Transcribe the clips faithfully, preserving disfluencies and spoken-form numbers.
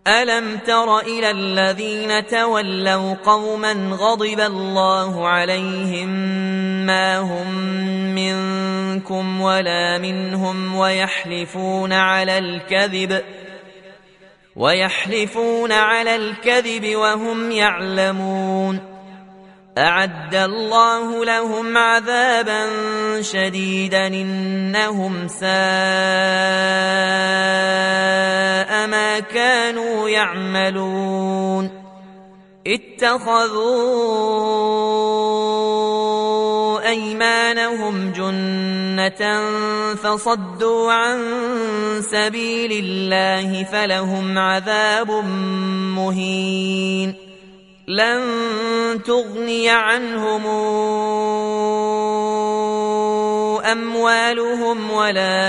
ألم تر إلى الذين تولوا قوما غضب الله عليهم ما هم منكم ولا منهم ويحلفون على الكذب ويحلفون على الكذب وهم يعلمون أعد الله لهم عذابا شديدا إنهم ساء ما كانوا يعملون اتخذوا أيمانهم جنة فصدوا عن سبيل الله فلهم عذاب مهين لن تغني عنهم أموالهم ولا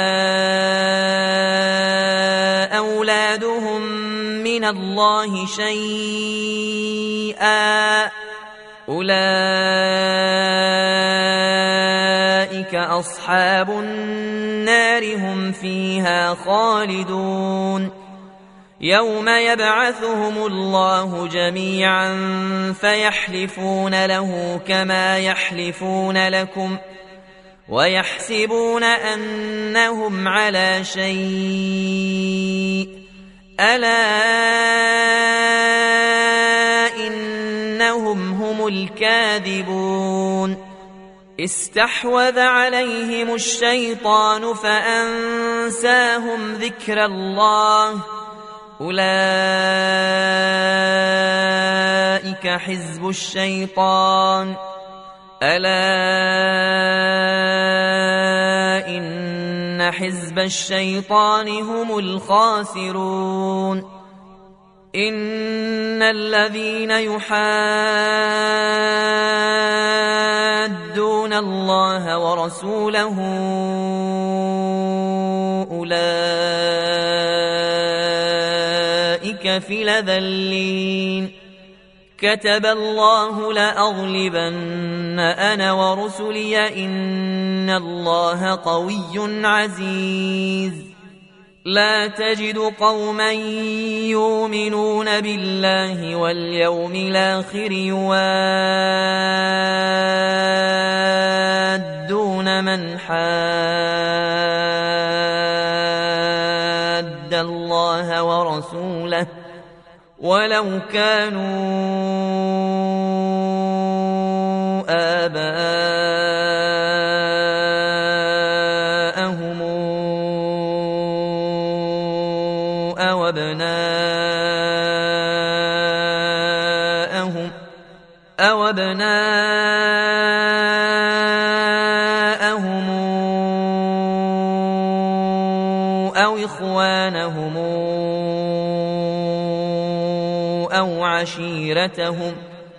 أولادهم من الله شيئا أولئك أصحاب النار هم فيها خالدون يوم يبعثهم الله جميعا فيحلفون له كما يحلفون لكم ويحسبون أنهم على شيء ألا إنهم هم الكاذبون استحوذ عليهم الشيطان فأنساهم ذكر الله أولئك حزب الشيطان ألا إن حزب الشيطان هم الخاسرون إن الذين يحادون الله ورسوله أولئك في الأذلين كتب الله لأغلبن أنا ورسلي إن الله قوي عزيز لا تجد قوما يؤمنون بالله واليوم الآخر يوادون من حاد الله ورسوله ولو كانوا آباءهم أو أبناءهم أو أبناءهم أو إخوانهم أو عشيرتهم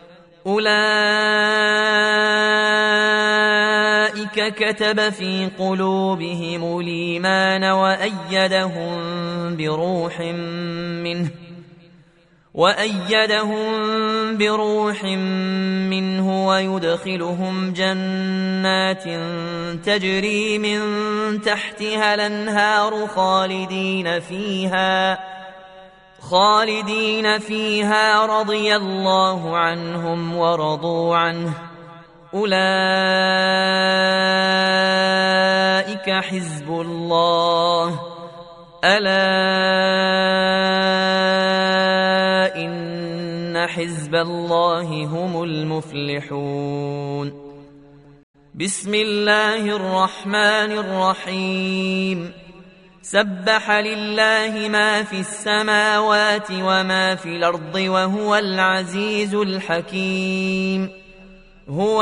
أولئك كتب في قلوبهم الإيمان وأيدهم بروح منه وأيدهم بروح منه ويدخلهم جنات تجري من تحتها الأنهار خالدين فيها خالدين فيها رضي الله عنهم ورضوا عنه أولئك حزب الله ألا إن حزب الله هم المفلحون بسم الله الرحمن الرحيم سبح لله ما في السماوات وما في الأرض وهو العزيز الحكيم هو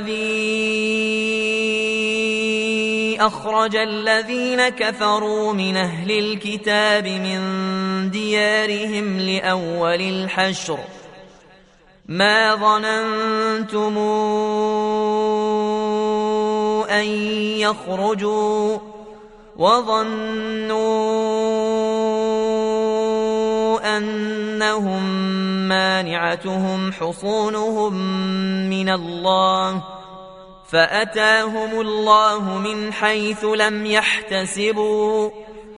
الذي أخرج الذين كفروا من أهل الكتاب من ديارهم لأول الحشر ما ظننتم أن يخرجوا وظنوا أنهم مانعتهم حصونهم من الله فأتاهم الله من حيث لم يحتسبوا